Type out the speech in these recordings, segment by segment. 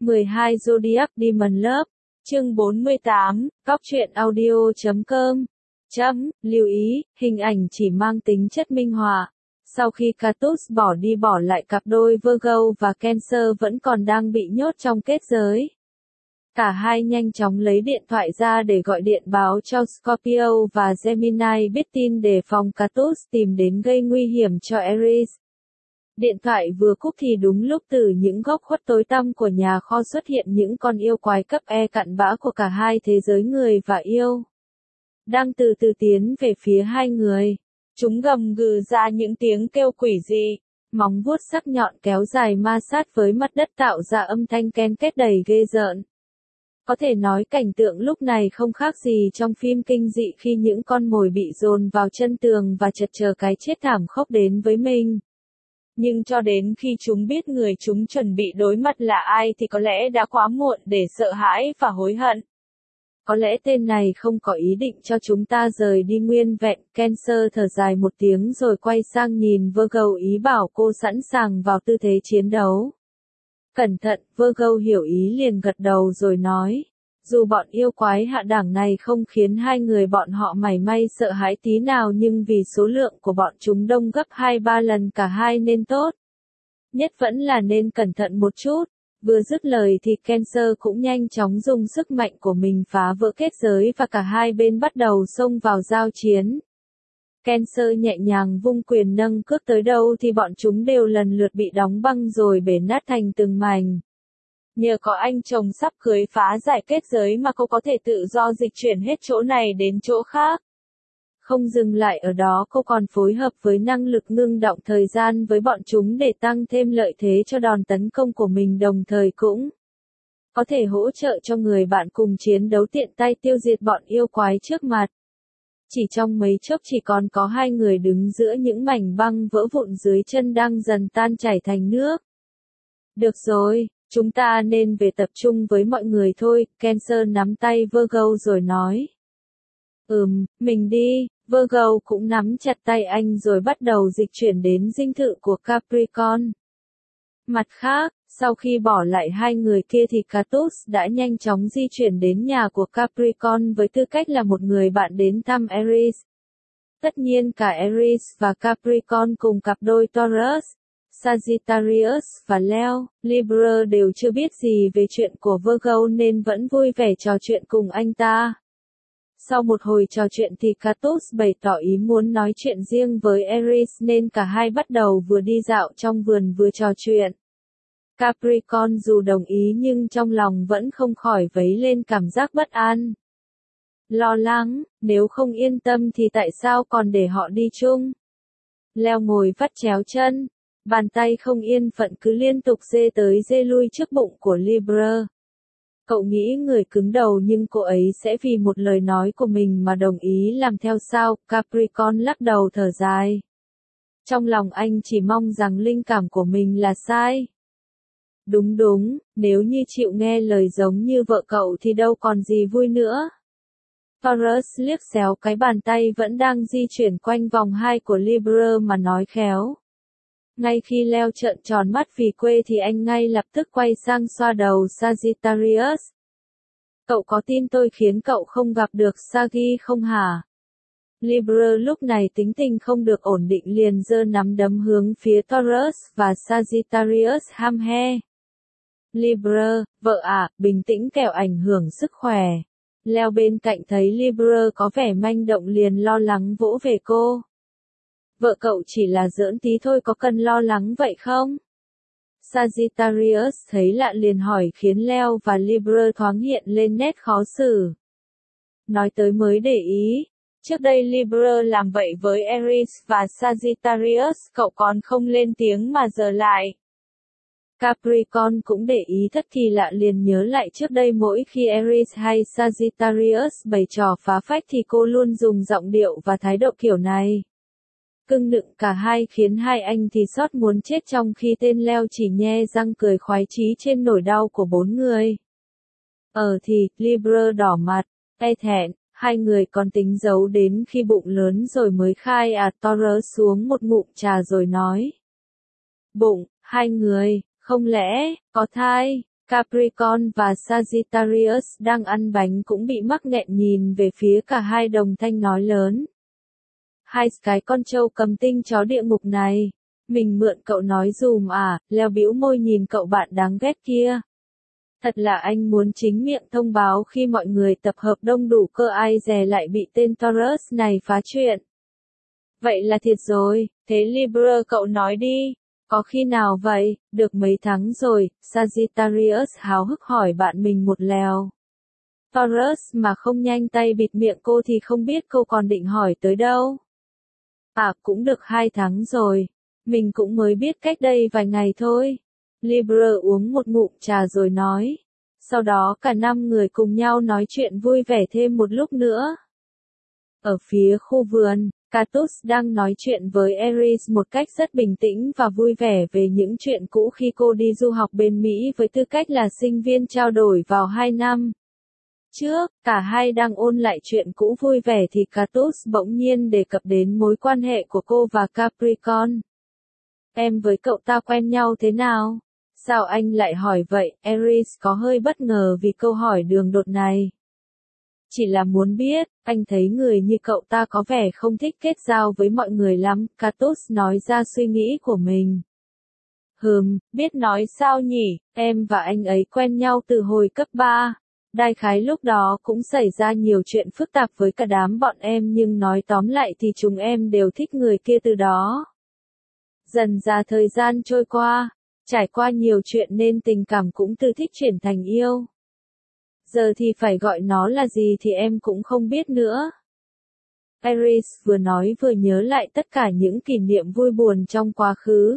12 Zodiac Demon Love, chương 48, cóc truyện audio.com. Lưu ý, hình ảnh chỉ mang tính chất minh họa. Sau khi Catus bỏ đi bỏ lại cặp đôi Virgo và Cancer vẫn còn đang bị nhốt trong kết giới. Cả hai nhanh chóng lấy điện thoại ra để gọi điện báo cho Scorpio và Gemini biết tin đề phòng Catus tìm đến gây nguy hiểm cho Aries. Điện thoại vừa cúp thì đúng lúc từ những góc khuất tối tăm của nhà kho xuất hiện những con yêu quái cấp E cặn bã của cả hai thế giới người và yêu. Đang từ từ tiến về phía hai người. Chúng gầm gừ ra những tiếng kêu quỷ dị, móng vuốt sắc nhọn kéo dài ma sát với mặt đất tạo ra âm thanh ken két đầy ghê rợn. Có thể nói cảnh tượng lúc này không khác gì trong phim kinh dị khi những con mồi bị dồn vào chân tường và chật chờ cái chết thảm khốc đến với mình. Nhưng cho đến khi chúng biết người chúng chuẩn bị đối mặt là ai thì có lẽ đã quá muộn để sợ hãi và hối hận. Có lẽ tên này không có ý định cho chúng ta rời đi nguyên vẹn. Cancer thở dài một tiếng rồi quay sang nhìn Virgo ý bảo cô sẵn sàng vào tư thế chiến đấu. Cẩn thận, Virgo hiểu ý liền gật đầu rồi nói. Dù bọn yêu quái hạ đẳng này không khiến hai người bọn họ mảy may sợ hãi tí nào nhưng vì số lượng của bọn chúng đông gấp 2-3 lần cả hai nên tốt. Nhất vẫn là nên cẩn thận một chút. Vừa dứt lời thì Cancer cũng nhanh chóng dùng sức mạnh của mình phá vỡ kết giới và cả hai bên bắt đầu xông vào giao chiến. Cancer nhẹ nhàng vung quyền nâng cước tới đâu thì bọn chúng đều lần lượt bị đóng băng rồi bể nát thành từng mảnh. Nhờ có anh chồng sắp cưới phá giải kết giới mà cô có thể tự do dịch chuyển hết chỗ này đến chỗ khác. Không dừng lại ở đó, cô còn phối hợp với năng lực ngưng động thời gian với bọn chúng để tăng thêm lợi thế cho đòn tấn công của mình, đồng thời cũng có thể hỗ trợ cho người bạn cùng chiến đấu tiện tay tiêu diệt bọn yêu quái trước mặt. Chỉ trong mấy chốc chỉ còn có hai người đứng giữa những mảnh băng vỡ vụn dưới chân đang dần tan chảy thành nước. Được rồi, chúng ta nên về tập trung với mọi người thôi, Cancer nắm tay Virgo rồi nói. Mình đi. Virgo cũng nắm chặt tay anh rồi bắt đầu dịch chuyển đến dinh thự của Capricorn. Mặt khác, sau khi bỏ lại hai người kia thì Catus đã nhanh chóng di chuyển đến nhà của Capricorn với tư cách là một người bạn đến thăm Aries. Tất nhiên cả Aries và Capricorn cùng cặp đôi Taurus, Sagittarius và Leo, Libra đều chưa biết gì về chuyện của Virgo nên vẫn vui vẻ trò chuyện cùng anh ta. Sau một hồi trò chuyện thì Catus bày tỏ ý muốn nói chuyện riêng với Aries nên cả hai bắt đầu vừa đi dạo trong vườn vừa trò chuyện. Capricorn dù đồng ý nhưng trong lòng vẫn không khỏi vấy lên cảm giác bất an. Lo lắng, nếu không yên tâm thì tại sao còn để họ đi chung? Leo ngồi vắt chéo chân, bàn tay không yên phận cứ liên tục dê tới dê lui trước bụng của Libra. Cậu nghĩ người cứng đầu nhưng cô ấy sẽ vì một lời nói của mình mà đồng ý làm theo sao? Capricorn lắc đầu thở dài. Trong lòng anh chỉ mong rằng linh cảm của mình là sai. Đúng, nếu như chịu nghe lời giống như vợ cậu thì đâu còn gì vui nữa. Taurus liếc xéo cái bàn tay vẫn đang di chuyển quanh vòng hai của Libra mà nói khéo. Ngay khi Leo trợn tròn mắt vì quê thì anh ngay lập tức quay sang xoa đầu Sagittarius. Cậu có tin tôi khiến cậu không gặp được Sagi không hả? Libra lúc này tính tình không được ổn định liền giơ nắm đấm hướng phía Taurus và Sagittarius ham he. Libra, vợ à, bình tĩnh kẻo ảnh hưởng sức khỏe. Leo bên cạnh thấy Libra có vẻ manh động liền lo lắng vỗ về cô. Vợ cậu chỉ là giỡn tí thôi, có cần lo lắng vậy không? Sagittarius thấy lạ liền hỏi khiến Leo và Libra thoáng hiện lên nét khó xử. Nói tới mới để ý, trước đây Libra làm vậy với Aries và Sagittarius cậu còn không lên tiếng mà giờ lại. Capricorn cũng để ý thất kỳ lạ liền nhớ lại trước đây mỗi khi Aries hay Sagittarius bày trò phá phách thì cô luôn dùng giọng điệu và thái độ kiểu này. Cưng nựng cả hai khiến hai anh thì sót muốn chết trong khi tên Leo chỉ nhe răng cười khoái chí trên nỗi đau của bốn người. Thì, Libra đỏ mặt, e thẹn, hai người còn tính giấu đến khi bụng lớn rồi mới khai Taurus xuống một ngụm trà rồi nói. Bụng, hai người, không lẽ, có thai? Capricorn và Sagittarius đang ăn bánh cũng bị mắc nghẹn nhìn về phía cả hai đồng thanh nói lớn. Hai cái con trâu cầm tinh chó địa ngục này. Mình mượn cậu nói dùm à, Leo bĩu môi nhìn cậu bạn đáng ghét kia. Thật là anh muốn chính miệng thông báo khi mọi người tập hợp đông đủ cơ ai dè lại bị tên Taurus này phá chuyện. Vậy là thiệt rồi, thế Libra cậu nói đi. Có khi nào vậy, được mấy tháng rồi, Sagittarius háo hức hỏi bạn mình một lèo. Taurus mà không nhanh tay bịt miệng cô thì không biết cô còn định hỏi tới đâu. À cũng được 2 tháng rồi, mình cũng mới biết cách đây vài ngày thôi. Libra uống một ngụm trà rồi nói. Sau đó cả 5 người cùng nhau nói chuyện vui vẻ thêm một lúc nữa. Ở phía khu vườn, Catus đang nói chuyện với Aries một cách rất bình tĩnh và vui vẻ về những chuyện cũ khi cô đi du học bên Mỹ với tư cách là sinh viên trao đổi vào 2 năm. Trước, cả hai đang ôn lại chuyện cũ vui vẻ thì Catus bỗng nhiên đề cập đến mối quan hệ của cô và Capricorn. Em với cậu ta quen nhau thế nào? Sao anh lại hỏi vậy? Aries có hơi bất ngờ vì câu hỏi đường đột này. Chỉ là muốn biết, anh thấy người như cậu ta có vẻ không thích kết giao với mọi người lắm, Catus nói ra suy nghĩ của mình. Biết nói sao nhỉ, em và anh ấy quen nhau từ hồi cấp 3. Đại khái lúc đó cũng xảy ra nhiều chuyện phức tạp với cả đám bọn em nhưng nói tóm lại thì chúng em đều thích người kia từ đó. Dần ra thời gian trôi qua, trải qua nhiều chuyện nên tình cảm cũng từ thích chuyển thành yêu. Giờ thì phải gọi nó là gì thì em cũng không biết nữa. Aries vừa nói vừa nhớ lại tất cả những kỷ niệm vui buồn trong quá khứ.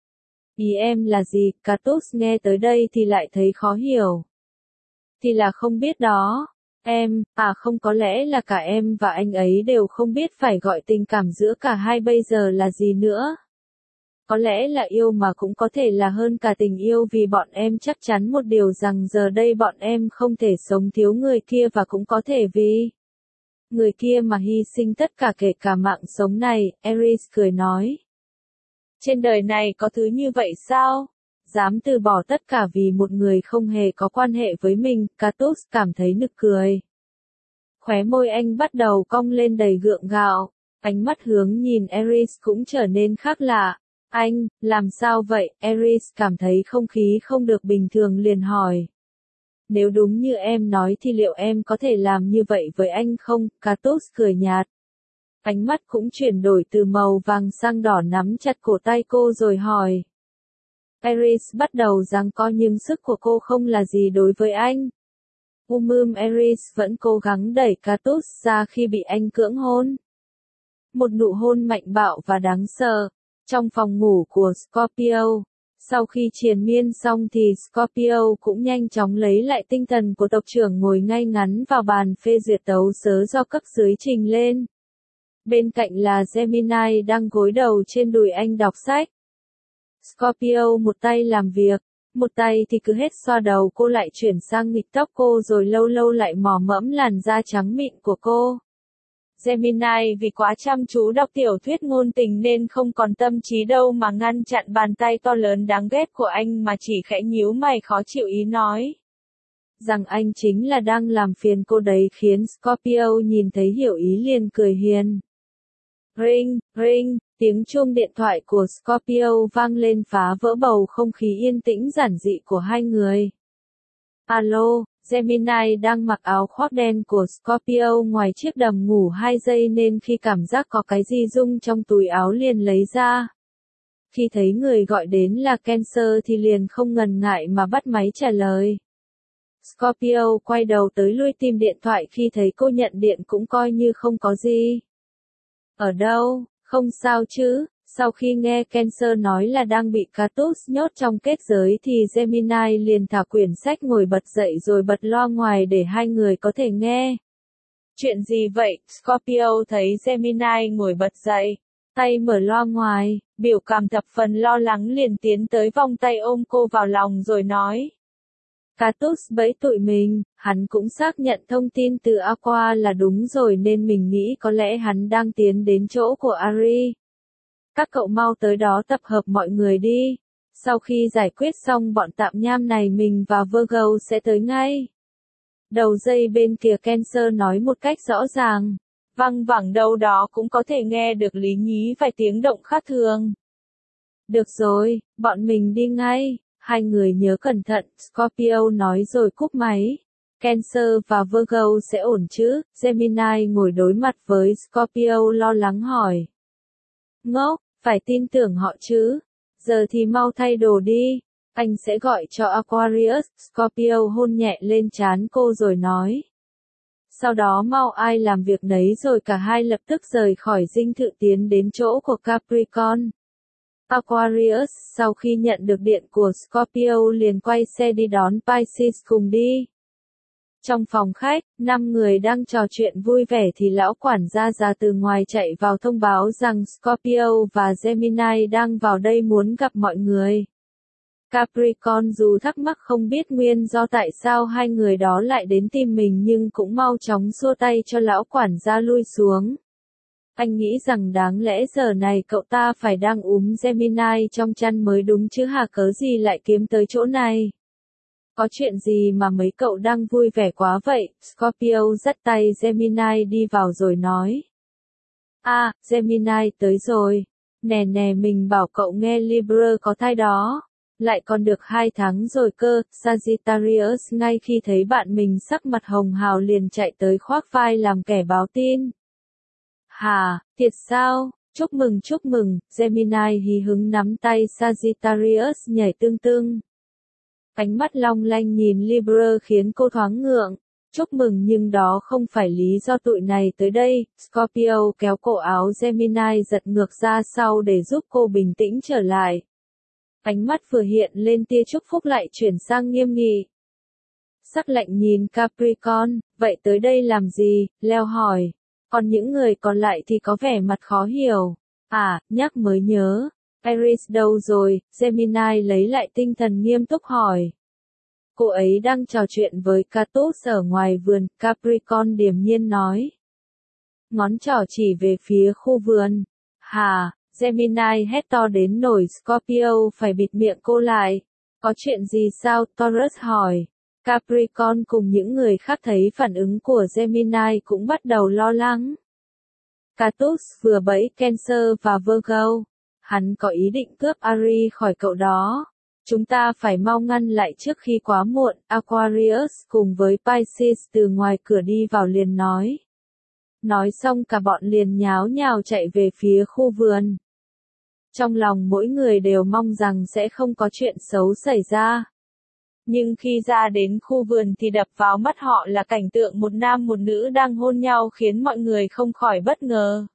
Ý em là gì? Catus nghe tới đây thì lại thấy khó hiểu. Thì là không biết đó. Không có lẽ là cả em và anh ấy đều không biết phải gọi tình cảm giữa cả hai bây giờ là gì nữa. Có lẽ là yêu mà cũng có thể là hơn cả tình yêu vì bọn em chắc chắn một điều rằng giờ đây bọn em không thể sống thiếu người kia và cũng có thể vì người kia mà hy sinh tất cả kể cả mạng sống này, Aries cười nói. Trên đời này có thứ như vậy sao? Dám từ bỏ tất cả vì một người không hề có quan hệ với mình, Catus cảm thấy nực cười. Khóe môi anh bắt đầu cong lên đầy gượng gạo, ánh mắt hướng nhìn Aries cũng trở nên khác lạ. Anh, làm sao vậy? Aries cảm thấy không khí không được bình thường liền hỏi. Nếu đúng như em nói thì liệu em có thể làm như vậy với anh không? Catus cười nhạt. Ánh mắt cũng chuyển đổi từ màu vàng sang đỏ nắm chặt cổ tay cô rồi hỏi. Aries bắt đầu giằng co nhưng sức của cô không là gì đối với anh. Aries vẫn cố gắng đẩy Catus ra khi bị anh cưỡng hôn. Một nụ hôn mạnh bạo và đáng sợ. Trong phòng ngủ của Scorpio, sau khi triền miên xong thì Scorpio cũng nhanh chóng lấy lại tinh thần của tộc trưởng ngồi ngay ngắn vào bàn phê duyệt tấu sớ do cấp dưới trình lên. Bên cạnh là Gemini đang gối đầu trên đùi anh đọc sách. Scorpio một tay làm việc, một tay thì cứ hết xoa đầu cô lại chuyển sang nghịch tóc cô rồi lâu lâu lại mò mẫm làn da trắng mịn của cô. Gemini vì quá chăm chú đọc tiểu thuyết ngôn tình nên không còn tâm trí đâu mà ngăn chặn bàn tay to lớn đáng ghét của anh mà chỉ khẽ nhíu mày khó chịu ý nói. Rằng anh chính là đang làm phiền cô đấy khiến Scorpio nhìn thấy hiểu ý liền cười hiền. Ring, ring, tiếng chuông điện thoại của Scorpio vang lên phá vỡ bầu không khí yên tĩnh giản dị của hai người. Alo, Gemini đang mặc áo khoác đen của Scorpio ngoài chiếc đầm ngủ 2 giây nên khi cảm giác có cái gì rung trong túi áo liền lấy ra. Khi thấy người gọi đến là Cancer thì liền không ngần ngại mà bắt máy trả lời. Scorpio quay đầu tới lui tìm điện thoại khi thấy cô nhận điện cũng coi như không có gì. Ở đâu, không sao chứ? Sau khi nghe Cancer nói là đang bị Catus nhốt trong kết giới thì Gemini liền thả quyển sách ngồi bật dậy rồi bật loa ngoài để hai người có thể nghe. Chuyện gì vậy? Scorpio thấy Gemini ngồi bật dậy, tay mở loa ngoài, biểu cảm thập phần lo lắng liền tiến tới vòng tay ôm cô vào lòng rồi nói. Catus bẫy tụi mình, hắn cũng xác nhận thông tin từ Aqua là đúng rồi nên mình nghĩ có lẽ hắn đang tiến đến chỗ của Ari. Các cậu mau tới đó tập hợp mọi người đi. Sau khi giải quyết xong bọn tạm nham này mình và Virgo sẽ tới ngay. Đầu dây bên kia Cancer nói một cách rõ ràng. Văng vẳng đâu đó cũng có thể nghe được Lý Nhí vài tiếng động khác thường. Được rồi, bọn mình đi ngay. Hai người nhớ cẩn thận, Scorpio nói rồi cúp máy. Cancer và Virgo sẽ ổn chứ? Gemini ngồi đối mặt với Scorpio lo lắng hỏi. Ngốc, phải tin tưởng họ chứ. Giờ thì mau thay đồ đi. Anh sẽ gọi cho Aquarius. Scorpio hôn nhẹ lên trán cô rồi nói. Sau đó mau ai làm việc nấy rồi cả hai lập tức rời khỏi dinh thự tiến đến chỗ của Capricorn. Aquarius sau khi nhận được điện của Scorpio liền quay xe đi đón Pisces cùng đi. Trong phòng khách, 5 người đang trò chuyện vui vẻ thì lão quản gia già từ ngoài chạy vào thông báo rằng Scorpio và Gemini đang vào đây muốn gặp mọi người. Capricorn dù thắc mắc không biết nguyên do tại sao hai người đó lại đến tìm mình nhưng cũng mau chóng xua tay cho lão quản gia lui xuống. Anh nghĩ rằng đáng lẽ giờ này cậu ta phải đang Gemini trong chăn mới đúng chứ hả, cớ gì lại kiếm tới chỗ này. Có chuyện gì mà mấy cậu đang vui vẻ quá vậy? Scorpio dắt tay Gemini đi vào rồi nói. Gemini tới rồi. Nè nè mình bảo cậu nghe Libra có thai đó. Lại còn được 2 tháng rồi cơ. Sagittarius ngay khi thấy bạn mình sắc mặt hồng hào liền chạy tới khoác vai làm kẻ báo tin. Hả, thiệt sao? Chúc mừng, Gemini hí hứng nắm tay Sagittarius nhảy tương tương. Ánh mắt long lanh nhìn Libra khiến cô thoáng ngượng. Chúc mừng nhưng đó không phải lý do tụi này tới đây. Scorpio kéo cổ áo Gemini giật ngược ra sau để giúp cô bình tĩnh trở lại. Ánh mắt vừa hiện lên tia chúc phúc lại chuyển sang nghiêm nghị. Sắc lạnh nhìn Capricorn, vậy tới đây làm gì? Leo hỏi. Còn những người còn lại thì có vẻ mặt khó hiểu. Nhắc mới nhớ. Aries đâu rồi? Gemini lấy lại tinh thần nghiêm túc hỏi. Cô ấy đang trò chuyện với Catus ở ngoài vườn, Capricorn điềm nhiên nói. Ngón trỏ chỉ về phía khu vườn. Hả? Gemini hét to đến nỗi Scorpio phải bịt miệng cô lại. Có chuyện gì sao? Taurus hỏi. Capricorn cùng những người khác thấy phản ứng của Gemini cũng bắt đầu lo lắng. Catus vừa bẫy Cancer và Virgo. Hắn có ý định cướp Aries khỏi cậu đó. Chúng ta phải mau ngăn lại trước khi quá muộn. Aquarius cùng với Pisces từ ngoài cửa đi vào liền nói. Nói xong cả bọn liền nháo nhào chạy về phía khu vườn. Trong lòng mỗi người đều mong rằng sẽ không có chuyện xấu xảy ra. Nhưng khi ra đến khu vườn thì đập vào mắt họ là cảnh tượng một nam một nữ đang hôn nhau khiến mọi người không khỏi bất ngờ.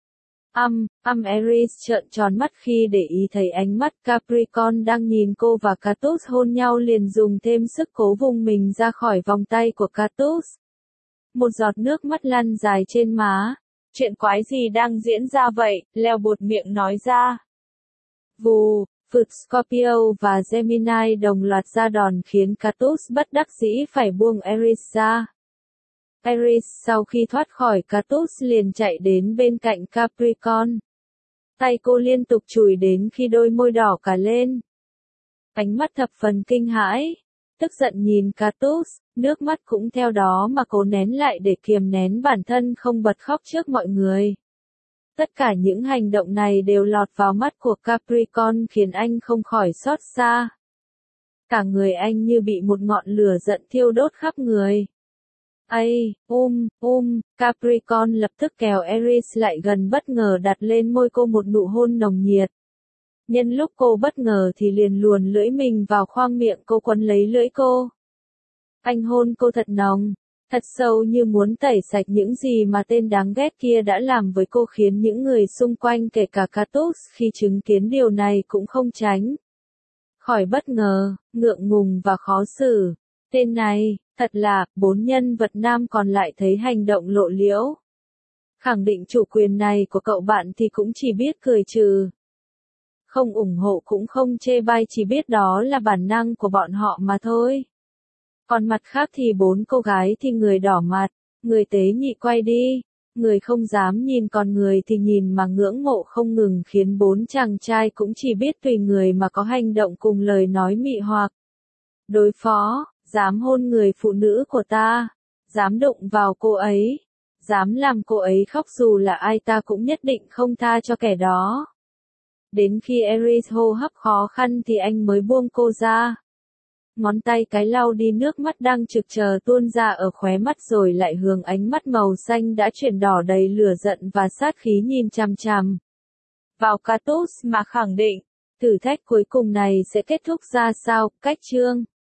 Aries trợn tròn mắt khi để ý thấy ánh mắt Capricorn đang nhìn cô và Catus hôn nhau liền dùng thêm sức cố vùng mình ra khỏi vòng tay của Catus. Một giọt nước mắt lăn dài trên má. Chuyện quái gì đang diễn ra vậy? Leo buột miệng nói ra. Vù, Phực Scorpio và Gemini đồng loạt ra đòn khiến Catus bất đắc dĩ phải buông Aries ra. Aries sau khi thoát khỏi Catus liền chạy đến bên cạnh Capricorn. Tay cô liên tục chùi đến khi đôi môi đỏ cả lên. Ánh mắt thập phần kinh hãi. Tức giận nhìn Catus, nước mắt cũng theo đó mà cố nén lại để kiềm nén bản thân không bật khóc trước mọi người. Tất cả những hành động này đều lọt vào mắt của Capricorn khiến anh không khỏi xót xa. Cả người anh như bị một ngọn lửa giận thiêu đốt khắp người. Capricorn lập tức kéo Aries lại gần bất ngờ đặt lên môi cô một nụ hôn nồng nhiệt. Nhân lúc cô bất ngờ thì liền luồn lưỡi mình vào khoang miệng cô quấn lấy lưỡi cô. Anh hôn cô thật nồng, thật sâu như muốn tẩy sạch những gì mà tên đáng ghét kia đã làm với cô khiến những người xung quanh kể cả Catus khi chứng kiến điều này cũng không tránh khỏi bất ngờ, ngượng ngùng và khó xử. Tên này, thật là, 4 nhân vật nam còn lại thấy hành động lộ liễu. Khẳng định chủ quyền này của cậu bạn thì cũng chỉ biết cười trừ. Không ủng hộ cũng không chê bai, chỉ biết đó là bản năng của bọn họ mà thôi. Còn mặt khác thì 4 cô gái thì người đỏ mặt, người tế nhị quay đi. Người không dám nhìn còn người thì nhìn mà ngưỡng mộ không ngừng khiến bốn chàng trai cũng chỉ biết tùy người mà có hành động cùng lời nói mị hoặc. Đối phó, dám hôn người phụ nữ của ta, dám đụng vào cô ấy, dám làm cô ấy khóc dù là ai ta cũng nhất định không tha cho kẻ đó. Đến khi Eris hô hấp khó khăn thì anh mới buông cô ra. Ngón tay cái lau đi nước mắt đang trực chờ tuôn ra ở khóe mắt rồi lại hướng ánh mắt màu xanh đã chuyển đỏ đầy lửa giận và sát khí nhìn chằm chằm vào Catus mà khẳng định, thử thách cuối cùng này sẽ kết thúc ra sao, cách chương.